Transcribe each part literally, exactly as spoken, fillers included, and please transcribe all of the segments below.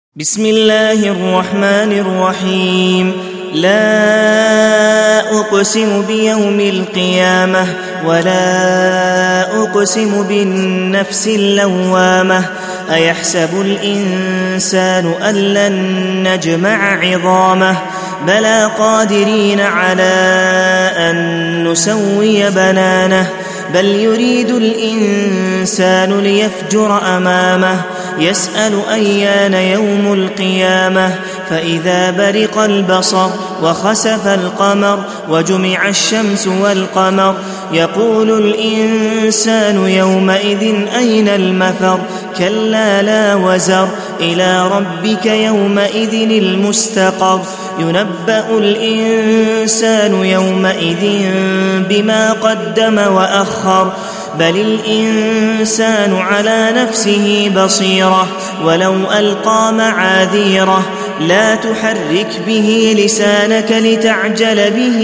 بسم الله الرحمن الرحيم. لا أقسم بيوم القيامة ولا أقسم بالنفس اللوامة أيحسب الإنسان أن لن نجمع عظامه بلى قادرين على أن نسوي بنانه بل يريد الإنسان ليفجر أمامه يسأل أيان يوم القيامة فإذا برق البصر وخسف القمر وجمع الشمس والقمر يقول الإنسان يومئذ أين المفر كلا لا وزر إلى ربك يومئذ المستقر ينبأ الإنسان يومئذ بما قدم وأخر بل الإنسان على نفسه بصيرة ولو ألقى معاذيره لا تحرك به لسانك لتعجل به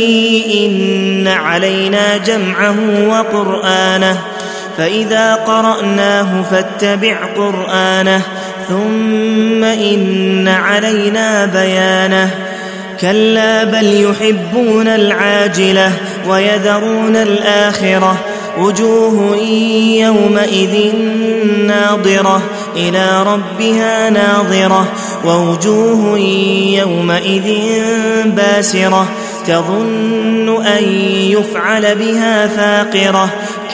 إن علينا جمعه وقرآنه فإذا قرأناه فاتبع قرآنه ثم إن علينا بيانه كلا بل يحبون العاجلة ويذرون الآخرة وجوه يومئذ ناظرة إلى ربها ناظرة ووجوه يومئذ باسرة تظن أن يفعل بها فاقرة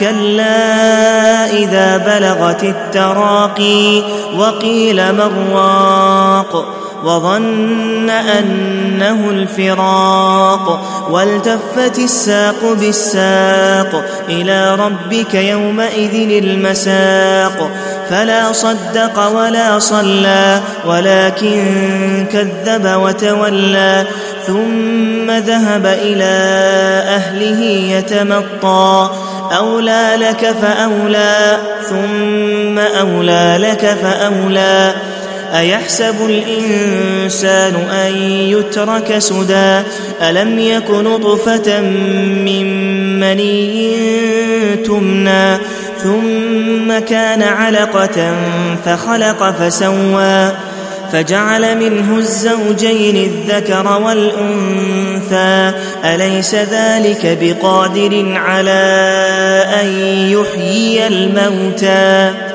كلا إذا بلغت التراقي وقيل من راق وظن أنه الفراق والتفت الساق بالساق إلى ربك يومئذ المساق فلا صدق ولا صلى ولكن كذب وتولى ثم ذهب إلى أهله يتمطى أولى لك فأولى ثم أولى لك فأولى أيحسب الإنسان أن يترك سدى ألم يك نطفة من مني تمنى ثم كان علقة فخلق فسوى فجعل منه الزوجين الذكر والأنثى أليس ذلك بقادر على أن يحيي الموتى